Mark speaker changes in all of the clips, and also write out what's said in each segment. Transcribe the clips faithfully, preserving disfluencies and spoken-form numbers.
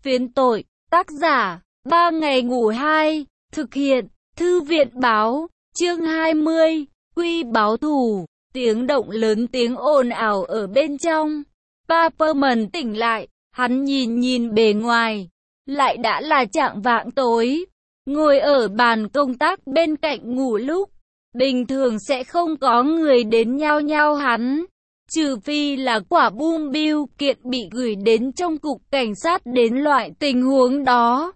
Speaker 1: Phiến tội, tác giả, ba ngày ngủ hai, thực hiện, thư viện báo, chương hai mươi, quy báo thù, tiếng động lớn tiếng ồn ào ở bên trong. Paperman tỉnh lại, hắn nhìn nhìn bề ngoài, lại đã là chạng vạng tối, ngồi ở bàn công tác bên cạnh ngủ lúc, bình thường sẽ không có người đến nhao nhao hắn. Trừ phi là quả bom bưu kiện bị gửi đến trong cục cảnh sát đến loại tình huống đó.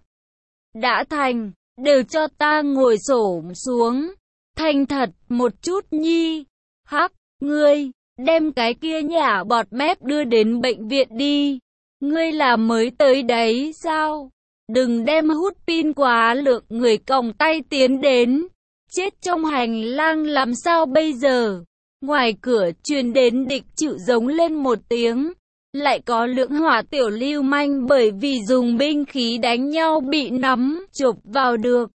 Speaker 1: Đã thành, đều cho ta ngồi xổm xuống. Thành thật một chút nhi. Hắc, ngươi, đem cái kia nhả bọt mép đưa đến bệnh viện đi. Ngươi là mới tới đấy sao? Đừng đem hút pin quá lượng người còng tay tiến đến. Chết trong hành lang làm sao bây giờ? Ngoài cửa truyền đến địch chịu giống lên một tiếng. Lại có lượng hỏa tiểu lưu manh bởi vì dùng binh khí đánh nhau bị nắm, chụp vào được.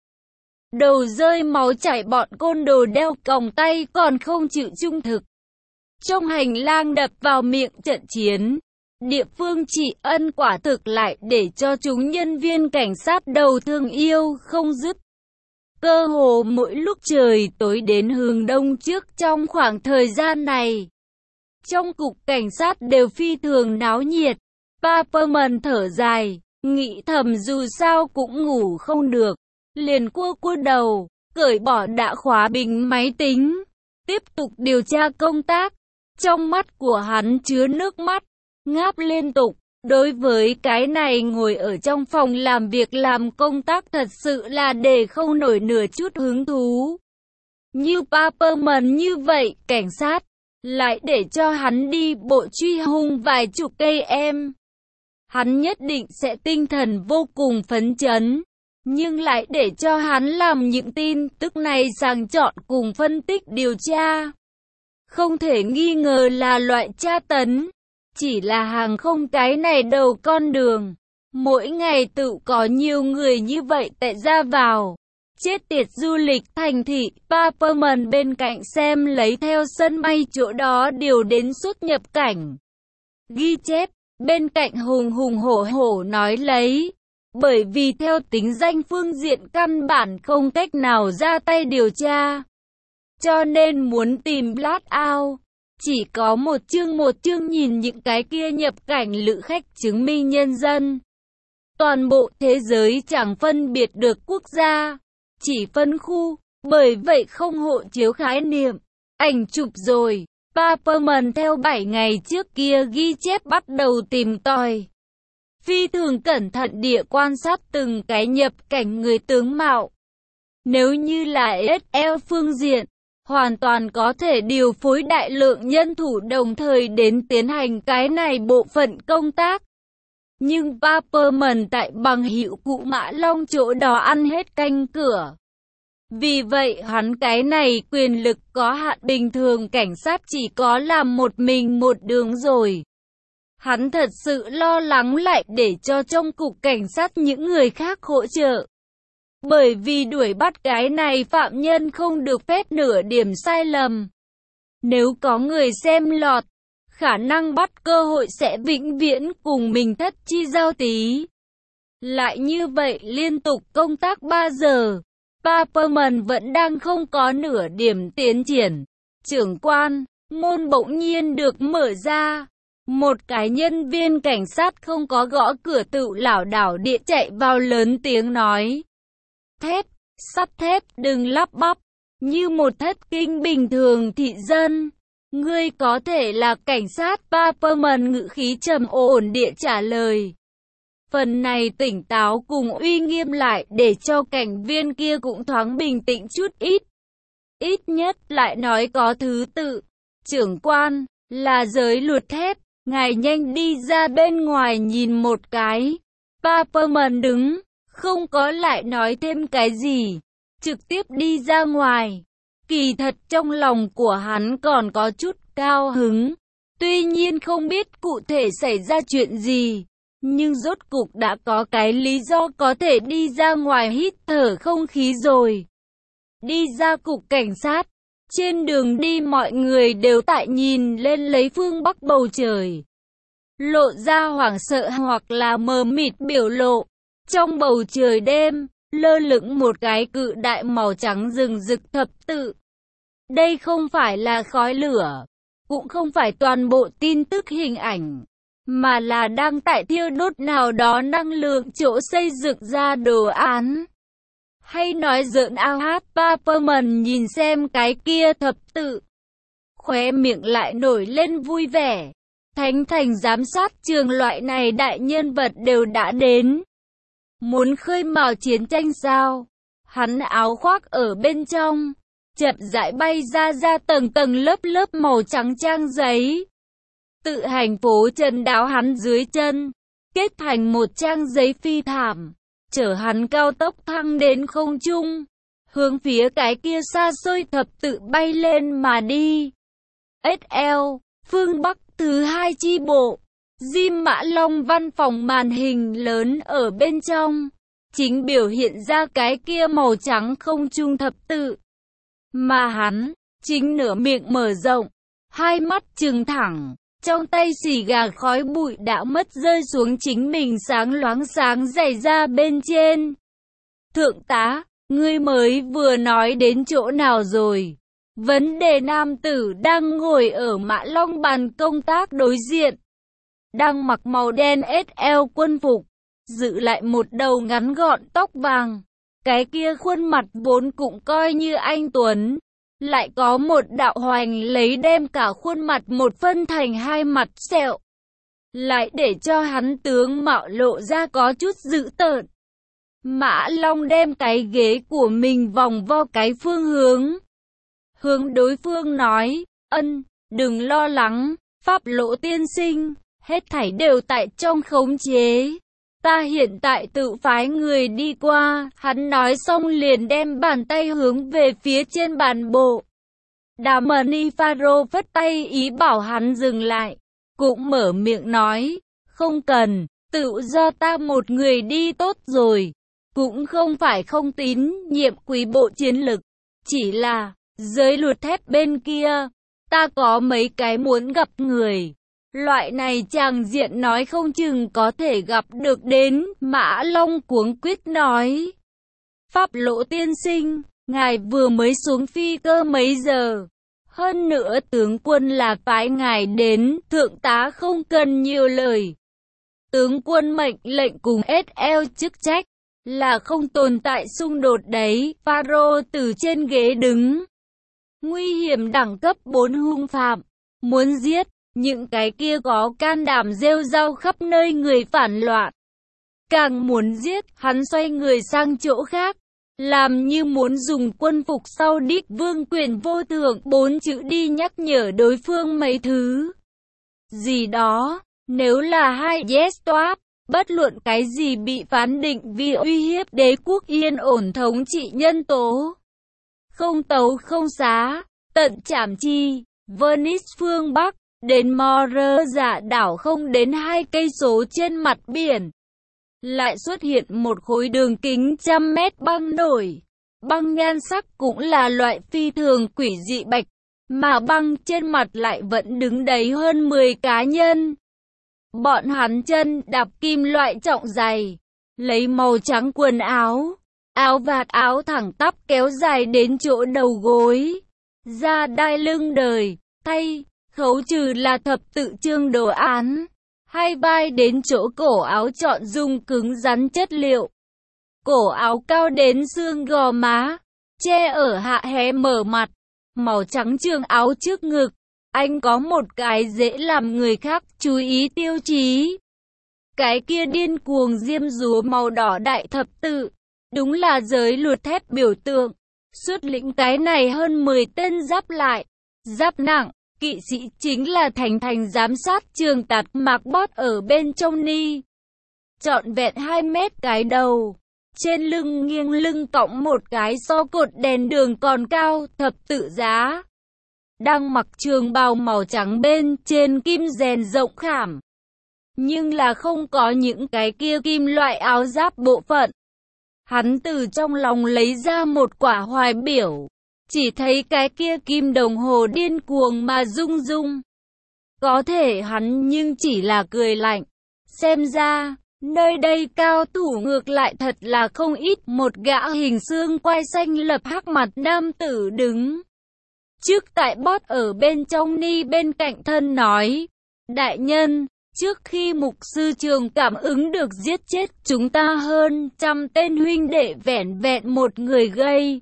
Speaker 1: Đầu rơi máu chảy, bọn côn đồ đeo còng tay còn không chịu trung thực. Trong hành lang đập vào miệng trận chiến. Địa phương trị ân quả thực lại để cho chúng nhân viên cảnh sát đầu thương yêu không dứt. Cơ hồ mỗi lúc trời tối đến hướng đông trước trong khoảng thời gian này. Trong cục cảnh sát đều phi thường náo nhiệt. Paperman thở dài, nghĩ thầm dù sao cũng ngủ không được. Liền cua cua đầu, cởi bỏ đã khóa bình máy tính. Tiếp tục điều tra công tác. Trong mắt của hắn chứa nước mắt, ngáp liên tục. Đối với cái này ngồi ở trong phòng làm việc làm công tác thật sự là để không nổi nửa chút hứng thú. Như Paperman như vậy, cảnh sát, lại để cho hắn đi bộ truy hung vài chục cây em. Hắn nhất định sẽ tinh thần vô cùng phấn chấn, nhưng lại để cho hắn làm những tin tức này sàng chọn cùng phân tích điều tra. Không thể nghi ngờ là loại tra tấn. Chỉ là hàng không cái này đầu con đường. Mỗi ngày tự có nhiều người như vậy tệ ra vào. Chết tiệt du lịch thành thị. Paperman bên cạnh xem lấy theo sân bay chỗ đó điều đến xuất nhập cảnh. Ghi chép, bên cạnh hùng hùng hổ hổ nói lấy. Bởi vì theo tính danh phương diện căn bản không cách nào ra tay điều tra. Cho nên muốn tìm Blackout out. Chỉ có một chương một chương nhìn những cái kia nhập cảnh lữ khách chứng minh nhân dân. Toàn bộ thế giới chẳng phân biệt được quốc gia, chỉ phân khu, bởi vậy không hộ chiếu khái niệm. Ảnh chụp rồi, Paperman theo bảy ngày trước kia ghi chép bắt đầu tìm tòi. Phi thường cẩn thận địa quan sát từng cái nhập cảnh người tướng mạo. Nếu như là ét lờ phương diện, hoàn toàn có thể điều phối đại lượng nhân thủ đồng thời đến tiến hành cái này bộ phận công tác. Nhưng Paperman tại bằng hữu cụ Mã Long chỗ đó ăn hết canh cửa. Vì vậy hắn cái này quyền lực có hạn, bình thường cảnh sát chỉ có làm một mình một đường rồi. Hắn thật sự lo lắng lại để cho trong cục cảnh sát những người khác hỗ trợ. Bởi vì đuổi bắt cái này phạm nhân không được phép nửa điểm sai lầm. Nếu có người xem lọt, khả năng bắt cơ hội sẽ vĩnh viễn cùng mình thất chi giao tí. Lại như vậy liên tục công tác ba giờ, Paperman vẫn đang không có nửa điểm tiến triển. Trưởng quan, môn bỗng nhiên được mở ra. Một cái nhân viên cảnh sát không có gõ cửa tự lảo đảo địa chạy vào lớn tiếng nói. Thép, sắt thép, đừng lắp bắp, như một thất kinh bình thường thị dân. Ngươi có thể là cảnh sát. Paperman ngữ khí trầm ổn địa trả lời. Phần này tỉnh táo cùng uy nghiêm lại để cho cảnh viên kia cũng thoáng bình tĩnh chút ít. Ít nhất lại nói có thứ tự. Trưởng quan, là giới luật thép, ngài nhanh đi ra bên ngoài nhìn một cái. Paperman đứng. Không có lại nói thêm cái gì, trực tiếp đi ra ngoài. Kỳ thật trong lòng của hắn còn có chút cao hứng. Tuy nhiên không biết cụ thể xảy ra chuyện gì, nhưng rốt cục đã có cái lý do có thể đi ra ngoài hít thở không khí rồi. Đi ra cục cảnh sát, trên đường đi mọi người đều tại nhìn lên lấy phương bắc bầu trời. lộ ra hoảng sợ hoặc là mờ mịt biểu lộ. Trong bầu trời đêm, lơ lửng một cái cự đại màu trắng rừng rực thập tự. Đây không phải là khói lửa, cũng không phải toàn bộ tin tức hình ảnh, mà là đang tại thiêu đốt nào đó năng lượng chỗ xây dựng ra đồ án. Hay nói giỡn ao hát Paperman nhìn xem cái kia thập tự, khóe miệng lại nổi lên vui vẻ. Thánh thành giám sát trường loại này đại nhân vật đều đã đến. Muốn khơi mào chiến tranh sao? Hắn áo khoác ở bên trong, chậm rãi bay ra ra tầng tầng lớp lớp màu trắng trang giấy. Tự hành phố chân đáo hắn dưới chân, kết thành một trang giấy phi thảm, chở hắn cao tốc thăng đến không trung, hướng phía cái kia xa xôi thập tự bay lên mà đi. ét lờ, phương Bắc thứ hai chi bộ, Jim Mã Long văn phòng màn hình lớn ở bên trong, chính biểu hiện ra cái kia màu trắng không trung thập tự. Mà hắn, chính nửa miệng mở rộng, hai mắt trừng thẳng, trong tay xì gà khói bụi đã mất rơi xuống chính mình sáng loáng sáng dày ra bên trên. Thượng tá, ngươi mới vừa nói đến chỗ nào rồi? Vấn đề nam tử đang ngồi ở Mã Long bàn công tác đối diện, đang mặc màu đen ét lờ quân phục, giữ lại một đầu ngắn gọn tóc vàng. Cái kia khuôn mặt vốn cũng coi như anh tuấn, lại có một đạo hoành lấy đem cả khuôn mặt một phân thành hai mặt sẹo, lại để cho hắn tướng mạo lộ ra có chút dữ tợn. Mã Long đem cái ghế của mình vòng vo cái phương hướng, hướng đối phương nói, ân, đừng lo lắng, Pháp Lỗ tiên sinh, hết thảy đều tại trong khống chế. Ta hiện tại tự phái người đi qua. Hắn nói xong liền đem bàn tay hướng về phía trên bàn bộ. Damani Pharaoh phất tay ý bảo hắn dừng lại, cũng mở miệng nói, không cần, tự do ta một người đi tốt rồi. Cũng không phải không tín nhiệm quý bộ chiến lực, chỉ là giới luật thép bên kia, ta có mấy cái muốn gặp người. Loại này chàng diện nói không chừng có thể gặp được đến. Mã Long cuống quýt nói, Pháp Lỗ tiên sinh, ngài vừa mới xuống phi cơ mấy giờ? Hơn nữa tướng quân là phái ngài đến, thượng tá không cần nhiều lời. Tướng quân mệnh lệnh cùng ét lờ chức trách, là không tồn tại xung đột đấy. Pharaoh từ trên ghế đứng. Nguy hiểm đẳng cấp bốn hung phạm, muốn giết những cái kia có can đảm rêu rao khắp nơi người phản loạn. Càng muốn giết, hắn xoay người sang chỗ khác, làm như muốn dùng quân phục sau đích vương quyền vô thượng bốn chữ đi nhắc nhở đối phương mấy thứ gì đó. Nếu là hai yes toáp, bất luận cái gì bị phán định vì uy hiếp đế quốc yên ổn thống trị nhân tố, không tấu không xá, tận trảm chi. Venice phương Bắc, đến More giả đảo không đến hai cây số trên mặt biển, lại xuất hiện một khối đường kính trăm mét băng nổi. Băng nhan sắc cũng là loại phi thường quỷ dị bạch, mà băng trên mặt lại vẫn đứng đấy hơn mười cá nhân. Bọn hắn chân đạp kim loại trọng dày, lấy màu trắng quần áo, áo vạt áo thẳng tắp kéo dài đến chỗ đầu gối, da đai lưng đời, thay, khấu trừ là thập tự chương đồ án. Hai vai đến chỗ cổ áo chọn dùng cứng rắn chất liệu. Cổ áo cao đến xương gò má, che ở hạ hé mở mặt, màu trắng trường áo trước ngực. Anh có một cái dễ làm người khác chú ý tiêu chí. Cái kia điên cuồng diêm dúa màu đỏ đại thập tự, đúng là giới luật thép biểu tượng. Xuất lĩnh cái này hơn mười tên giáp lại, giáp nặng, kỵ sĩ chính là thành thành giám sát trường tạt mạc bót ở bên trong ni. Trọn vẹn hai mét cái đầu, trên lưng nghiêng lưng cõng một cái so cột đèn đường còn cao thập tự giá. Đang mặc trường bào màu trắng bên trên kim rèn rộng khảm, nhưng là không có những cái kia kim loại áo giáp bộ phận. Hắn từ trong lòng lấy ra một quả hoài biểu, chỉ thấy cái kia kim đồng hồ điên cuồng mà rung rung. Có thể hắn nhưng chỉ là cười lạnh. Xem ra, nơi đây cao thủ ngược lại thật là không ít. Một gã hình xương quai xanh lập hắc mặt nam tử đứng trước tại bót ở bên trong ni bên cạnh thân nói. Đại nhân, trước khi mục sư trường cảm ứng được giết chết chúng ta hơn trăm tên huynh đệ vẻn vẹn một người gây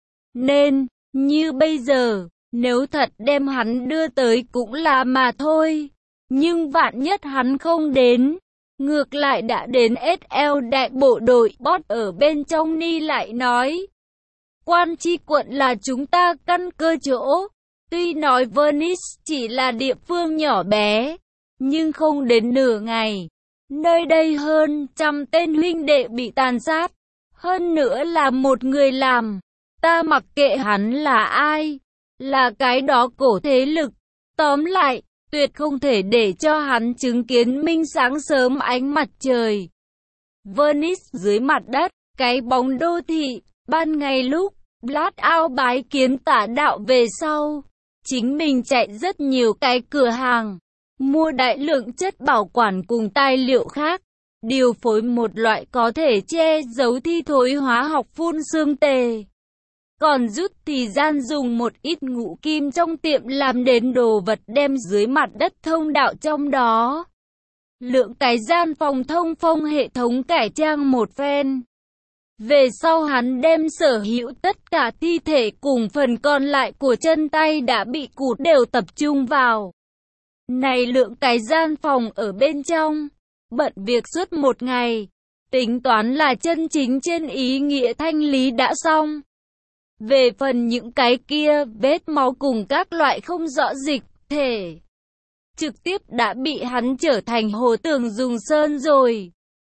Speaker 1: nên, như bây giờ, nếu thật đem hắn đưa tới cũng là mà thôi. Nhưng vạn nhất hắn không đến, ngược lại đã đến ét lờ đại bộ đội. Bót ở bên trong ni lại nói. Quan tri quận là chúng ta căn cơ chỗ. Tuy nói Venice chỉ là địa phương nhỏ bé, nhưng không đến nửa ngày, nơi đây hơn trăm tên huynh đệ bị tàn sát. Hơn nữa là một người làm. Ta mặc kệ hắn là ai, là cái đó cổ thế lực. Tóm lại, tuyệt không thể để cho hắn chứng kiến minh sáng sớm ánh mặt trời. Venice dưới mặt đất, cái bóng đô thị, ban ngày lúc, Blackout bái kiến tả đạo về sau. Chính mình chạy rất nhiều cái cửa hàng, mua đại lượng chất bảo quản cùng tài liệu khác, điều phối một loại có thể che giấu thi thối hóa học phun xương tề. Còn rút thì gian dùng một ít ngũ kim trong tiệm làm đến đồ vật đem dưới mặt đất thông đạo trong đó. Lượng cái gian phòng thông phong hệ thống cải trang một phen. Về sau hắn đem sở hữu tất cả thi thể cùng phần còn lại của chân tay đã bị cụt đều tập trung vào. Này lượng cái gian phòng ở bên trong, bận việc suốt một ngày, tính toán là chân chính trên ý nghĩa thanh lý đã xong. Về phần những cái kia, vết máu cùng các loại không rõ dịch thể, trực tiếp đã bị hắn trở thành hồ tường dùng sơn rồi.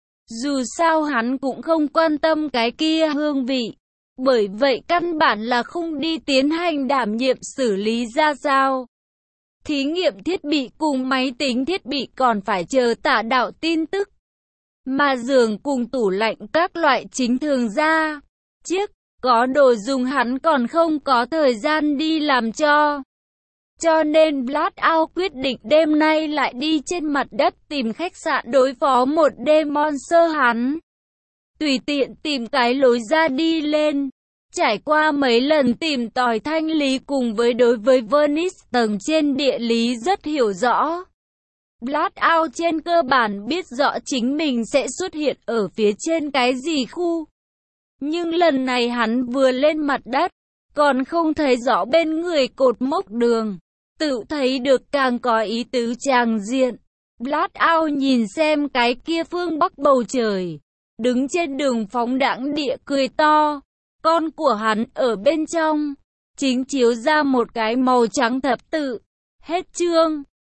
Speaker 1: Dù sao hắn cũng không quan tâm cái kia hương vị, bởi vậy căn bản là không đi tiến hành đảm nhiệm xử lý ra sao. Thí nghiệm thiết bị cùng máy tính thiết bị còn phải chờ tả đạo tin tức. Mà giường cùng tủ lạnh các loại chính thường ra, chiếc, có đồ dùng hắn còn không có thời gian đi làm cho. Cho nên Blackout quyết định đêm nay lại đi trên mặt đất tìm khách sạn đối phó một đêm monster hắn. Tùy tiện tìm cái lối ra đi lên. Trải qua mấy lần tìm tòi thanh lý cùng với đối với Venice tầng trên địa lý rất hiểu rõ. Blackout trên cơ bản biết rõ chính mình sẽ xuất hiện ở phía trên cái gì khu. Nhưng lần này hắn vừa lên mặt đất, còn không thấy rõ bên người cột mốc đường. Tự thấy được càng có ý tứ tràng diện. Blackout nhìn xem cái kia phương bắc bầu trời, đứng trên đường phóng đãng địa cười to. Con của hắn ở bên trong, chính chiếu ra một cái màu trắng thập tự. Hết chương.